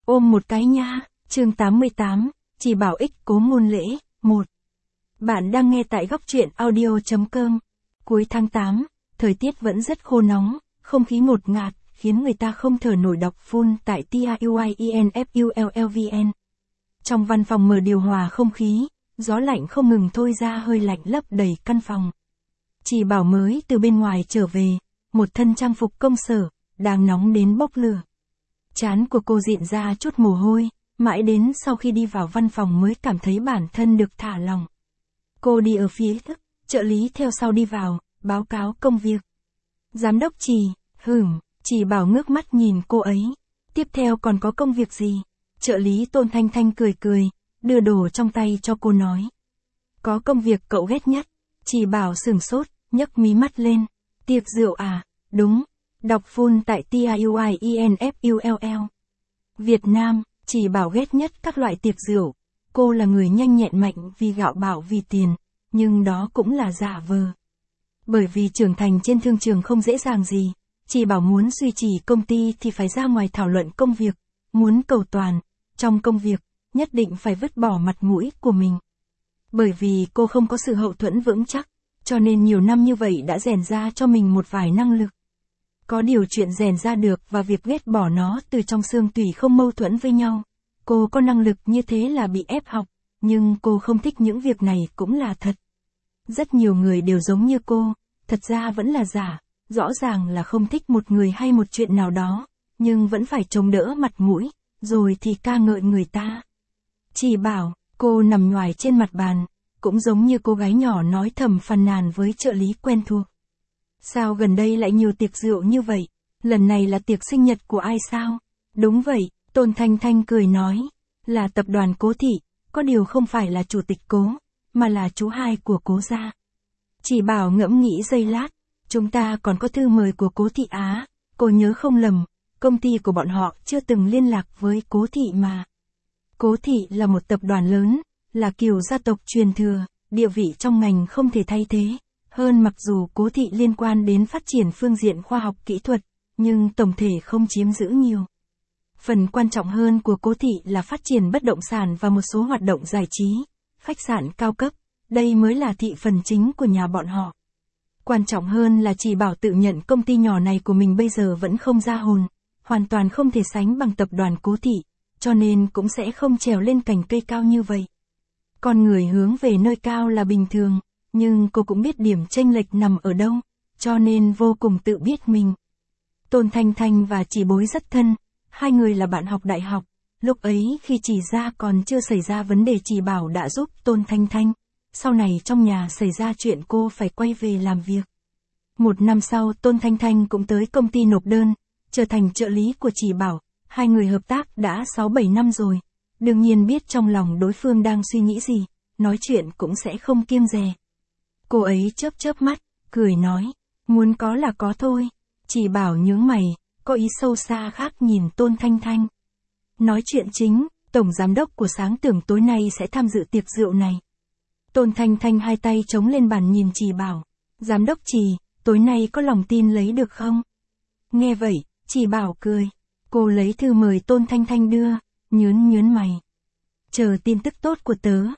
Ôm một cái nha, chương 88, chỉ bảo ích cố môn lễ, 1. Bạn đang nghe tại góc truyện audio.com. Cuối tháng 8, thời tiết vẫn rất khô nóng, không khí ngột ngạt, khiến người ta không thở nổi đọc full tại TIUIENFULLVN. Trong văn phòng mở điều hòa không khí, gió lạnh không ngừng thôi ra hơi lạnh lấp đầy căn phòng. Chị Bảo mới từ bên ngoài trở về, một thân trang phục công sở, đang nóng đến bốc lửa. Trán của cô rịn ra chút mồ hôi, mãi đến sau khi đi vào văn phòng mới cảm thấy bản thân được thả lỏng. Cô đi ở phía trước, trợ lý theo sau đi vào, báo cáo công việc. Giám đốc chị Bảo ngước mắt nhìn cô ấy. Tiếp theo còn có công việc gì? Trợ lý Tôn Thanh Thanh cười, đưa đồ trong tay cho cô nói. Có công việc cậu ghét nhất. Chị Bảo sửng sốt, nhấc mí mắt lên. Tiệc rượu à? Đúng. Đọc full tại TIUIENFULL. Việt Nam, chị Bảo ghét nhất các loại tiệc rượu. Cô là người nhanh nhẹn mạnh vì gạo bảo vì tiền, nhưng đó cũng là giả vờ. Bởi vì trưởng thành trên thương trường không dễ dàng gì, chị Bảo muốn duy trì công ty thì phải ra ngoài thảo luận công việc, muốn cầu toàn, trong công việc, nhất định phải vứt bỏ mặt mũi của mình. Bởi vì cô không có sự hậu thuẫn vững chắc, cho nên nhiều năm như vậy đã rèn ra cho mình một vài năng lực. Có điều chuyện rèn ra được và việc ghét bỏ nó từ trong xương tủy không mâu thuẫn với nhau. Cô có năng lực như thế là bị ép học, nhưng cô không thích những việc này cũng là thật. Rất nhiều người đều giống như cô, thật ra vẫn là giả, rõ ràng là không thích một người hay một chuyện nào đó, nhưng vẫn phải chống đỡ mặt mũi, rồi thì ca ngợi người ta. Chị Bảo, cô nằm nhoài trên mặt bàn, cũng giống như cô gái nhỏ nói thầm phàn nàn với trợ lý quen thuộc. Sao gần đây lại nhiều tiệc rượu như vậy? Lần này là tiệc sinh nhật của ai sao? Đúng vậy, Tôn Thanh Thanh cười nói, là tập đoàn Cố Thị, có điều không phải là chủ tịch Cố, mà là chú hai của Cố gia. Chị Bảo ngẫm nghĩ giây lát, chúng ta còn có thư mời của Cố Thị Á, cô nhớ không lầm, công ty của bọn họ chưa từng liên lạc với Cố Thị mà. Cố Thị là một tập đoàn lớn, là kiểu gia tộc truyền thừa, địa vị trong ngành không thể thay thế. Hơn mặc dù Cố Thị liên quan đến phát triển phương diện khoa học kỹ thuật, nhưng tổng thể không chiếm giữ nhiều. Phần quan trọng hơn của Cố Thị là phát triển bất động sản và một số hoạt động giải trí, khách sạn cao cấp, đây mới là thị phần chính của nhà bọn họ. Quan trọng hơn là chị Bảo tự nhận công ty nhỏ này của mình bây giờ vẫn không ra hồn, hoàn toàn không thể sánh bằng tập đoàn Cố Thị, cho nên cũng sẽ không trèo lên cành cây cao như vậy. Con người hướng về nơi cao là bình thường, nhưng cô cũng biết điểm chênh lệch nằm ở đâu, cho nên vô cùng tự biết mình. Tôn Thanh Thanh và chị Bối rất thân, hai người là bạn học đại học, lúc ấy khi chị ra còn chưa xảy ra vấn đề chị Bảo đã giúp Tôn Thanh Thanh, sau này trong nhà xảy ra chuyện cô phải quay về làm việc. Một năm sau Tôn Thanh Thanh cũng tới công ty nộp đơn, trở thành trợ lý của chị Bảo, hai người hợp tác đã 6-7 năm rồi, đương nhiên biết trong lòng đối phương đang suy nghĩ gì, nói chuyện cũng sẽ không kiêng dè. Cô ấy chớp mắt, cười nói, muốn có là có thôi. Chị Bảo nhướng mày, có ý sâu xa khác nhìn Tôn Thanh Thanh. Nói chuyện chính, tổng giám đốc của Sáng Tưởng tối nay sẽ tham dự tiệc rượu này. Tôn Thanh Thanh hai tay chống lên bàn nhìn chị Bảo. Giám đốc chị, tối nay có lòng tin lấy được không? Nghe vậy, chị Bảo cười. Cô lấy thư mời Tôn Thanh Thanh đưa, nhớn mày. Chờ tin tức tốt của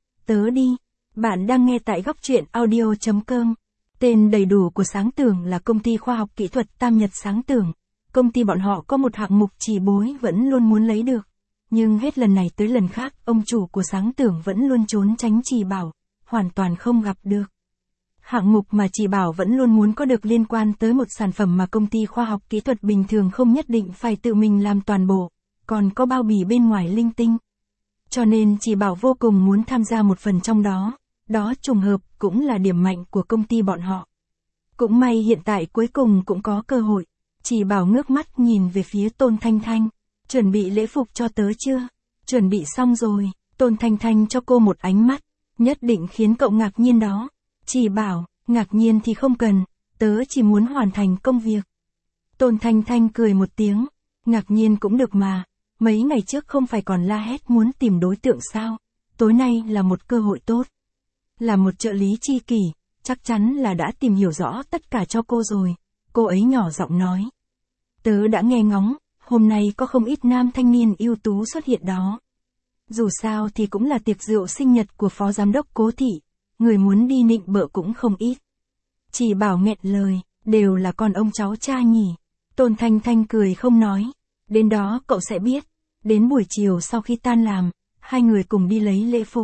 tớ đi. Bạn đang nghe tại góc truyện audio.com. Tên đầy đủ của Sáng Tưởng là Công ty Khoa học Kỹ thuật Tam Nhật Sáng Tưởng. Công ty bọn họ có một hạng mục chị Bối vẫn luôn muốn lấy được. Nhưng hết lần này tới lần khác, ông chủ của Sáng Tưởng vẫn luôn trốn tránh chị Bảo, hoàn toàn không gặp được. Hạng mục mà chị Bảo vẫn luôn muốn có được liên quan tới một sản phẩm mà công ty khoa học kỹ thuật bình thường không nhất định phải tự mình làm toàn bộ, còn có bao bì bên ngoài linh tinh. Cho nên chị Bảo vô cùng muốn tham gia một phần trong đó. Đó trùng hợp cũng là điểm mạnh của công ty bọn họ. Cũng may hiện tại cuối cùng cũng có cơ hội. Chị Bảo ngước mắt nhìn về phía Tôn Thanh Thanh. Chuẩn bị lễ phục cho tớ chưa? Chuẩn bị xong rồi. Tôn Thanh Thanh cho cô một ánh mắt, nhất định khiến cậu ngạc nhiên đó. Chị Bảo, ngạc nhiên thì không cần, tớ chỉ muốn hoàn thành công việc. Tôn Thanh Thanh cười một tiếng, ngạc nhiên cũng được mà. Mấy ngày trước không phải còn la hét muốn tìm đối tượng sao? Tối nay là một cơ hội tốt. Là một trợ lý tri kỷ, chắc chắn là đã tìm hiểu rõ tất cả cho cô rồi. Cô ấy nhỏ giọng nói. Tớ đã nghe ngóng, Hôm nay có không ít nam thanh niên ưu tú xuất hiện đó. Dù sao thì cũng là tiệc rượu sinh nhật của phó giám đốc Cố thị, người muốn đi nịnh bợ cũng không ít. Chỉ Bảo nghẹn lời, đều là con ông cháu cha nhỉ. Tôn Thanh Thanh cười không nói, đến đó cậu sẽ biết. Đến buổi chiều sau khi tan làm, hai người cùng đi lấy lễ phục.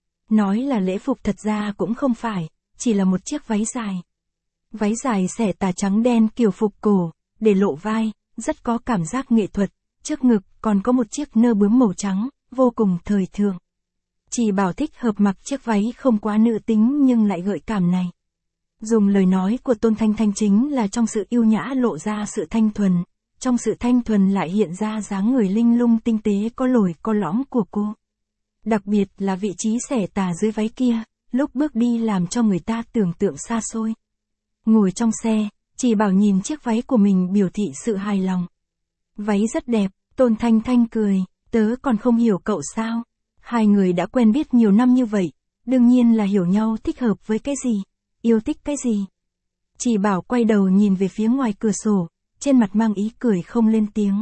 Nói là lễ phục thật ra cũng không phải, chỉ là một chiếc váy dài. Váy dài xẻ tà trắng đen kiểu phục cổ, để lộ vai, rất có cảm giác nghệ thuật, trước ngực còn có một chiếc nơ bướm màu trắng, vô cùng thời thượng. Chỉ Bảo thích hợp mặc chiếc váy không quá nữ tính nhưng lại gợi cảm này. Dùng lời nói của Tôn Thanh Thanh chính là trong sự yêu nhã lộ ra sự thanh thuần, trong sự thanh thuần lại hiện ra dáng người linh lung tinh tế có lồi có lõm của cô. Đặc biệt là vị trí xẻ tà dưới váy kia, lúc bước đi làm cho người ta tưởng tượng xa xôi. Ngồi trong xe, Chỉ Bảo nhìn chiếc váy của mình biểu thị sự hài lòng. Váy rất đẹp, Tôn Thanh Thanh cười, tớ còn không hiểu cậu sao. Hai người đã quen biết nhiều năm như vậy, đương nhiên là hiểu nhau thích hợp với cái gì, yêu thích cái gì. Chỉ Bảo quay đầu nhìn về phía ngoài cửa sổ, trên mặt mang ý cười không lên tiếng.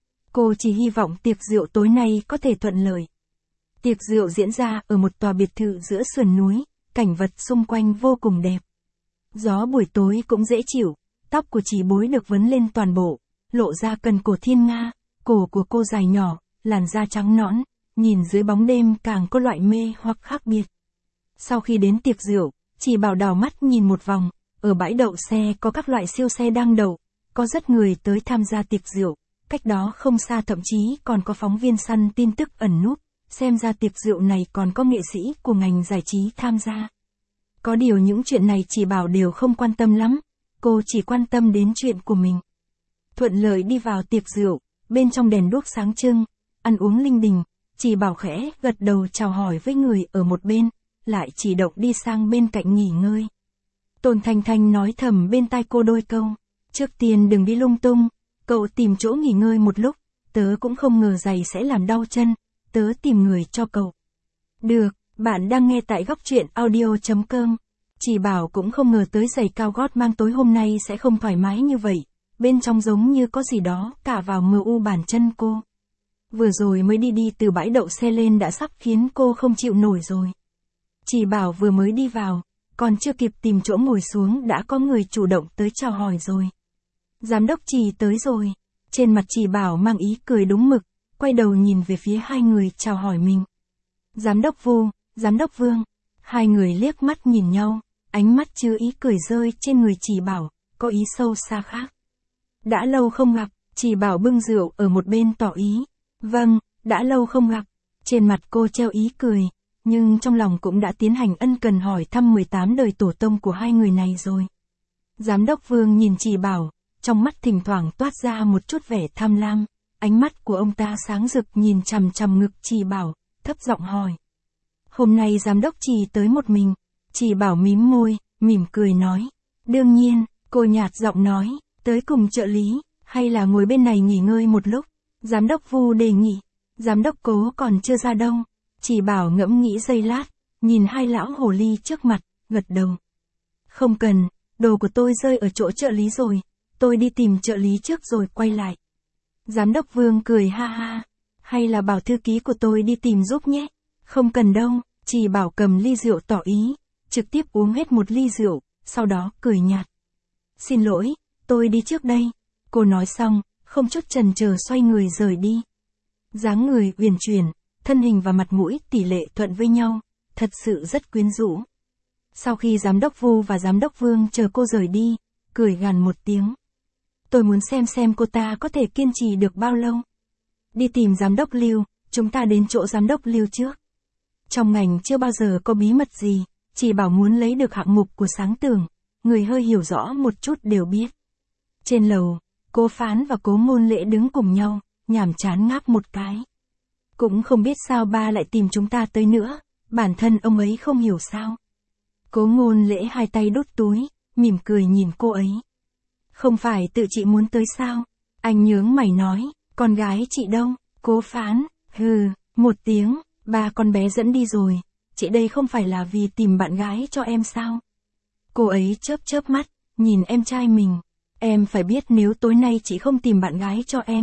Cô chỉ hy vọng tiệc rượu tối nay có thể thuận lợi. Tiệc rượu diễn ra ở một tòa biệt thự giữa sườn núi, cảnh vật xung quanh vô cùng đẹp. Gió buổi tối cũng dễ chịu, tóc của Chỉ Bối được vấn lên toàn bộ, lộ ra cần cổ thiên nga, cổ của cô dài nhỏ, làn da trắng nõn, nhìn dưới bóng đêm càng có loại mê hoặc khác biệt. Sau khi đến tiệc rượu, Chỉ Bảo đảo mắt nhìn một vòng, ở bãi đậu xe có các loại siêu xe đang đậu, có rất người tới tham gia tiệc rượu, cách đó không xa thậm chí còn có phóng viên săn tin tức ẩn núp, xem ra tiệc rượu này còn có nghệ sĩ của ngành giải trí tham gia. Có điều những chuyện này Chỉ Bảo đều không quan tâm lắm, cô chỉ quan tâm đến chuyện của mình. Thuận lợi đi vào tiệc rượu, bên trong đèn đuốc sáng trưng, ăn uống linh đình, Chỉ Bảo khẽ gật đầu chào hỏi với người ở một bên, lại chỉ động đi sang bên cạnh nghỉ ngơi. Tôn Thanh Thanh nói thầm bên tai cô đôi câu, trước tiên đừng đi lung tung, cậu tìm chỗ nghỉ ngơi một lúc, tớ cũng không ngờ giày sẽ làm đau chân, tớ tìm người cho cậu. Được, bạn đang nghe tại Góc Truyện Audio.com. Chỉ Bảo cũng không ngờ tới giày cao gót mang tối hôm nay sẽ không thoải mái như vậy, bên trong giống như có gì đó cả vào mờ u bàn chân cô. Vừa rồi mới đi từ bãi đậu xe lên đã sắp khiến cô không chịu nổi rồi. Chỉ Bảo vừa mới đi vào, còn chưa kịp tìm chỗ ngồi xuống đã có người chủ động tới chào hỏi rồi. Giám đốc Chỉ tới rồi. Trên mặt Chỉ Bảo mang ý cười đúng mực, quay đầu nhìn về phía hai người chào hỏi mình. Giám đốc Vu, giám đốc Vương. Hai người liếc mắt nhìn nhau, ánh mắt chứa ý cười rơi trên người Chỉ Bảo, có ý sâu xa khác. Đã lâu không gặp, Chỉ Bảo bưng rượu ở một bên tỏ ý. Vâng, đã lâu không gặp. Trên mặt cô treo ý cười, nhưng trong lòng cũng đã tiến hành ân cần hỏi thăm 18 đời tổ tông của hai người này rồi. Giám đốc Vương nhìn Chỉ Bảo, trong mắt thỉnh thoảng toát ra một chút vẻ tham lam, ánh mắt của ông ta sáng rực nhìn chằm chằm ngực Chỉ Bảo, thấp giọng hỏi. Hôm nay giám đốc Chỉ tới một mình, Chỉ Bảo mím môi, mỉm cười nói. Đương nhiên, cô nhạt giọng nói, tới cùng trợ lý, hay là ngồi bên này nghỉ ngơi một lúc. Giám đốc Vu đề nghị, giám đốc Cố còn chưa ra đâu. Chỉ Bảo ngẫm nghĩ giây lát, nhìn hai lão hồ ly trước mặt, gật đầu. Không cần, đồ của tôi rơi ở chỗ trợ lý rồi, tôi đi tìm trợ lý trước rồi quay lại. Giám đốc Vương cười ha ha, hay là bảo thư ký của tôi đi tìm giúp nhé. Không cần đâu, Chỉ Bảo cầm ly rượu tỏ ý, trực tiếp uống hết một ly rượu, sau đó cười nhạt. Xin lỗi, tôi đi trước đây. Cô nói xong, không chút chần chờ xoay người rời đi. Dáng người uyển chuyển, thân hình và mặt mũi tỷ lệ thuận với nhau, thật sự rất quyến rũ. Sau khi giám đốc Vu và giám đốc Vương chờ cô rời đi, cười gằn một tiếng. Tôi muốn xem cô ta có thể kiên trì được bao lâu. Đi tìm giám đốc Lưu, chúng ta đến chỗ giám đốc Lưu trước. Trong ngành chưa bao giờ có bí mật gì, Chỉ Bảo muốn lấy được hạng mục của Sáng Tường, người hơi hiểu rõ một chút đều biết. Trên lầu, Cố Phán và Cố Ngôn Lễ đứng cùng nhau, nhàm chán ngáp một cái. Cũng không biết sao ba lại tìm chúng ta tới nữa, bản thân ông ấy không hiểu sao. Cố Ngôn Lễ hai tay đút túi, mỉm cười nhìn cô ấy. Không phải tự chị muốn tới sao? Anh nhướng mày nói, con gái chị đâu? Cố Phán, hừ, một tiếng, ba con bé dẫn đi rồi, chị đây không phải là vì tìm bạn gái cho em sao? Cô ấy chớp chớp mắt, nhìn em trai mình. Em phải biết nếu tối nay chị không tìm bạn gái cho em,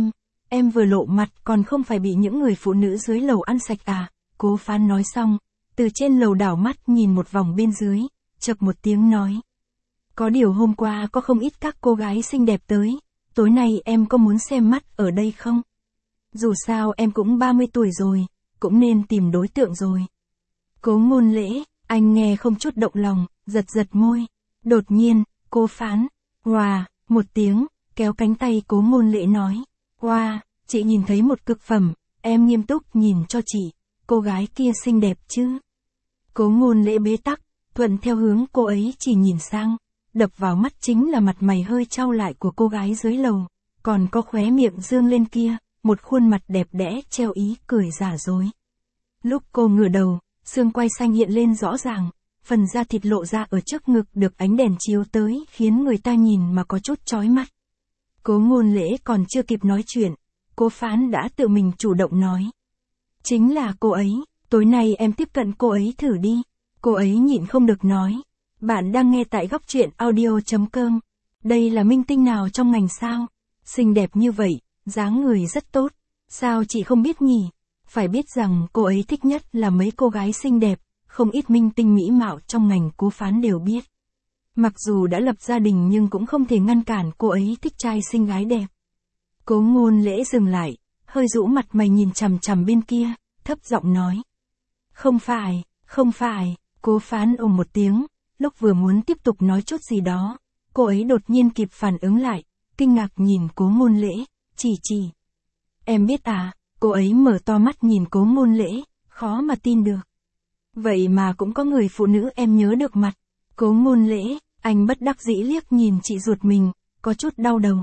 em vừa lộ mặt còn không phải bị những người phụ nữ dưới lầu ăn sạch à, Cố Phán nói xong, từ trên lầu đảo mắt nhìn một vòng bên dưới, chậc một tiếng nói. Có điều hôm qua có không ít các cô gái xinh đẹp tới, tối nay em có muốn xem mắt ở đây không? Dù sao em cũng 30 tuổi rồi, cũng nên tìm đối tượng rồi. Cố Ngôn Lễ, anh nghe không chút động lòng, giật giật môi. Đột nhiên, Cố Phán, "Wow", một tiếng, kéo cánh tay Cố Ngôn Lễ nói. "Wow, chị nhìn thấy một cực phẩm, em nghiêm túc nhìn cho chị, cô gái kia xinh đẹp chứ?" Cố Ngôn Lễ bế tắc, thuận theo hướng cô ấy chỉ nhìn sang, đập vào mắt chính là mặt mày hơi chau lại của cô gái dưới lầu, còn có khóe miệng dương lên kia, một khuôn mặt đẹp đẽ treo ý cười giả dối. Lúc cô ngửa đầu, xương quai xanh hiện lên rõ ràng, phần da thịt lộ ra ở trước ngực được ánh đèn chiếu tới khiến người ta nhìn mà có chút chói mắt. Cố Ngôn Lễ còn chưa kịp nói chuyện, Cố Phán đã tự mình chủ động nói. Chính là cô ấy, tối nay em tiếp cận cô ấy thử đi. Cô ấy nhịn không được nói. Bạn đang nghe tại Góc Truyện Audio.com. Đây là minh tinh nào trong ngành sao? Xinh đẹp như vậy, dáng người rất tốt. Sao chị không biết nhỉ? Phải biết rằng cô ấy thích nhất là mấy cô gái xinh đẹp, không ít minh tinh mỹ mạo trong ngành Cố Phán đều biết. Mặc dù đã lập gia đình nhưng cũng không thể ngăn cản cô ấy thích trai xinh gái đẹp. Cố Ngôn Lễ dừng lại, hơi rũ mặt mày nhìn chằm chằm bên kia, thấp giọng nói. Không phải, Cố Phán ồ một tiếng, lúc vừa muốn tiếp tục nói chút gì đó, cô ấy đột nhiên kịp phản ứng lại, kinh ngạc nhìn Cố Ngôn Lễ, chỉ. Em biết à, cô ấy mở to mắt nhìn Cố Ngôn Lễ, khó mà tin được. Vậy mà cũng có người phụ nữ em nhớ được mặt. Cố Ngôn Lễ, anh bất đắc dĩ liếc nhìn chị ruột mình, có chút đau đầu.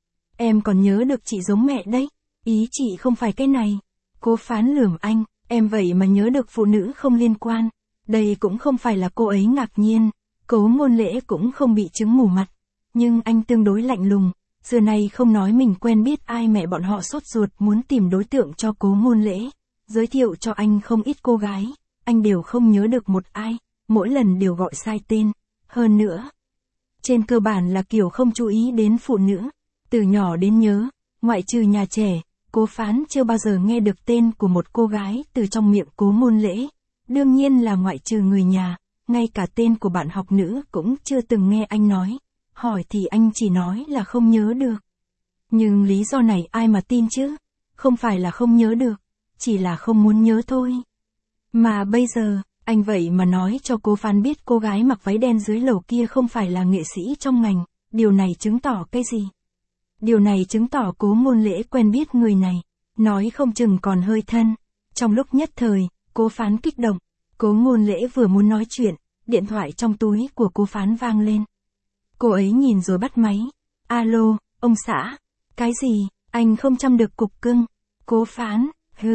Em còn nhớ được chị giống mẹ đấy, ý chị không phải cái này. Cố Phán lườm anh, em vậy mà nhớ được phụ nữ không liên quan. Đây cũng không phải là cô ấy ngạc nhiên, Cố Ngôn Lễ cũng không bị chứng mù mặt. Nhưng anh tương đối lạnh lùng, xưa nay không nói mình quen biết ai, mẹ bọn họ sốt ruột muốn tìm đối tượng cho Cố Ngôn Lễ. Giới thiệu cho anh không ít cô gái, anh đều không nhớ được một ai, mỗi lần đều gọi sai tên. Hơn nữa, trên cơ bản là kiểu không chú ý đến phụ nữ. Từ nhỏ đến nhớ, ngoại trừ nhà trẻ, Cố Phán chưa bao giờ nghe được tên của một cô gái từ trong miệng Cố Ngôn Lễ. Đương nhiên là ngoại trừ người nhà, ngay cả tên của bạn học nữ cũng chưa từng nghe anh nói. Hỏi thì anh chỉ nói là không nhớ được. Nhưng lý do này ai mà tin chứ? Không phải là không nhớ được, chỉ là không muốn nhớ thôi. Mà bây giờ, anh vậy mà nói cho Cố Phán biết cô gái mặc váy đen dưới lầu kia không phải là nghệ sĩ trong ngành, điều này chứng tỏ cái gì? Điều này chứng tỏ Cố Ngôn Lễ quen biết người này, nói không chừng còn hơi thân. Trong lúc nhất thời, Cố Phán kích động, Cố Ngôn Lễ vừa muốn nói chuyện, điện thoại trong túi của Cố Phán vang lên. Cô ấy nhìn rồi bắt máy. Alo, ông xã. Cái gì, anh không chăm được cục cưng. Cố Phán,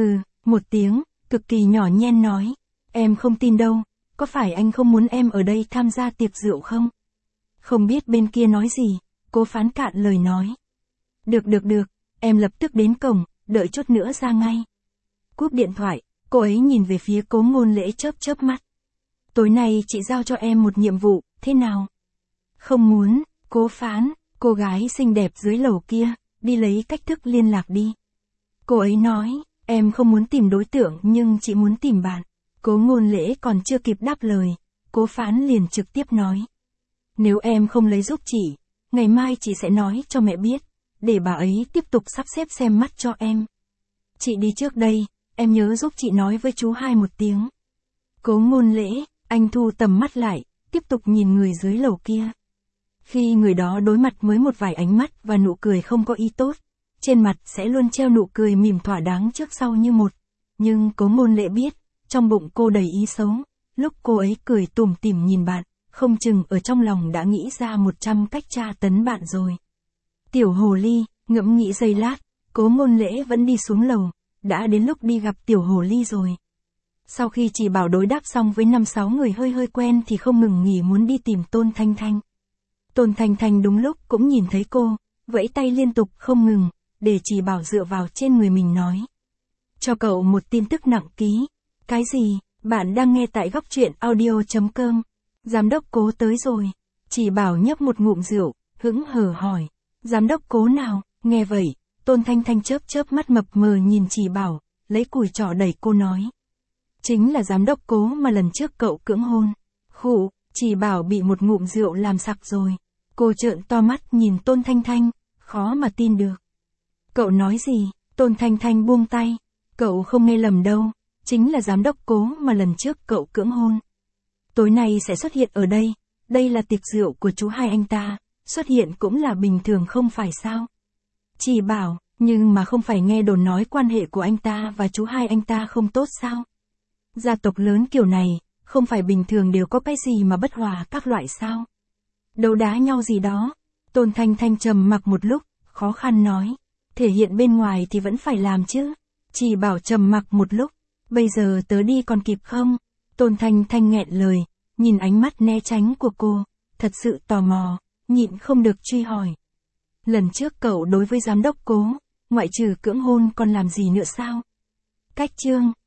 một tiếng, cực kỳ nhỏ nhen nói. Em không tin đâu, có phải anh không muốn em ở đây tham gia tiệc rượu không? Không biết bên kia nói gì, Cố Phán cạn lời nói. Được, em lập tức đến cổng, đợi chút nữa ra ngay. Cúp điện thoại, cô ấy nhìn về phía Cố Ngôn Lễ chớp mắt. Tối nay chị giao cho em một nhiệm vụ, thế nào? Không muốn, Cố Phán, cô gái xinh đẹp dưới lầu kia, đi lấy cách thức liên lạc đi. Cô ấy nói, em không muốn tìm đối tượng nhưng chị muốn tìm bạn. Cố Ngôn Lễ còn chưa kịp đáp lời, Cố Phán liền trực tiếp nói. Nếu em không lấy giúp chị, ngày mai chị sẽ nói cho mẹ biết, để bà ấy tiếp tục sắp xếp xem mắt cho em. Chị đi trước đây, em nhớ giúp chị nói với chú hai một tiếng. Cố Ngôn Lễ, anh thu tầm mắt lại, tiếp tục nhìn người dưới lầu kia. Khi người đó đối mặt với một vài ánh mắt và nụ cười không có ý tốt, trên mặt sẽ luôn treo nụ cười mỉm thỏa đáng trước sau như một. Nhưng Cố Ngôn Lễ biết, trong bụng cô đầy ý xấu, lúc cô ấy cười tủm tỉm nhìn bạn, không chừng ở trong lòng đã nghĩ ra 100 cách tra tấn bạn rồi. Tiểu hồ ly, ngẫm nghĩ giây lát, Cố Ngôn Lễ vẫn đi xuống lầu, đã đến lúc đi gặp tiểu hồ ly rồi. Sau khi chỉ bảo đối đáp xong với 5-6 người hơi quen thì không ngừng nghỉ muốn đi tìm Tôn Thanh Thanh. Tôn Thanh Thanh đúng lúc cũng nhìn thấy cô, vẫy tay liên tục không ngừng, để chỉ bảo dựa vào trên người mình nói. Cho cậu một tin tức nặng ký. Cái gì? Bạn đang nghe tại Góc Truyện Audio.com. Giám đốc Cố tới rồi. Chỉ bảo nhấp một ngụm rượu, hững hờ hỏi. Giám đốc Cố nào? Nghe vậy, Tôn Thanh Thanh chớp chớp mắt mập mờ nhìn Chỉ Bảo, lấy cùi trỏ đẩy cô nói. Chính là giám đốc Cố mà lần trước cậu cưỡng hôn. Khụ, Chỉ Bảo bị một ngụm rượu làm sặc rồi. Cô trợn to mắt nhìn Tôn Thanh Thanh, khó mà tin được. Cậu nói gì? Tôn Thanh Thanh buông tay. Cậu không nghe lầm đâu, chính là giám đốc Cố mà lần trước cậu cưỡng hôn. Tối nay sẽ xuất hiện ở đây, đây là tiệc rượu của chú hai anh ta, xuất hiện cũng là bình thường không phải sao? Chỉ Bảo, nhưng mà không phải nghe đồn nói quan hệ của anh ta và chú hai anh ta không tốt sao? Gia tộc lớn kiểu này, không phải bình thường đều có cái gì mà bất hòa các loại sao? Đấu đá nhau gì đó. Tôn Thanh Thanh trầm mặc một lúc, khó khăn nói. Thể hiện bên ngoài thì vẫn phải làm chứ. Chỉ Bảo trầm mặc một lúc. Bây giờ tớ đi còn kịp không? Tôn Thanh Thanh nghẹn lời, nhìn ánh mắt né tránh của cô, thật sự tò mò, nhịn không được truy hỏi. Lần trước cậu đối với giám đốc Cố, ngoại trừ cưỡng hôn còn làm gì nữa sao? Cách chương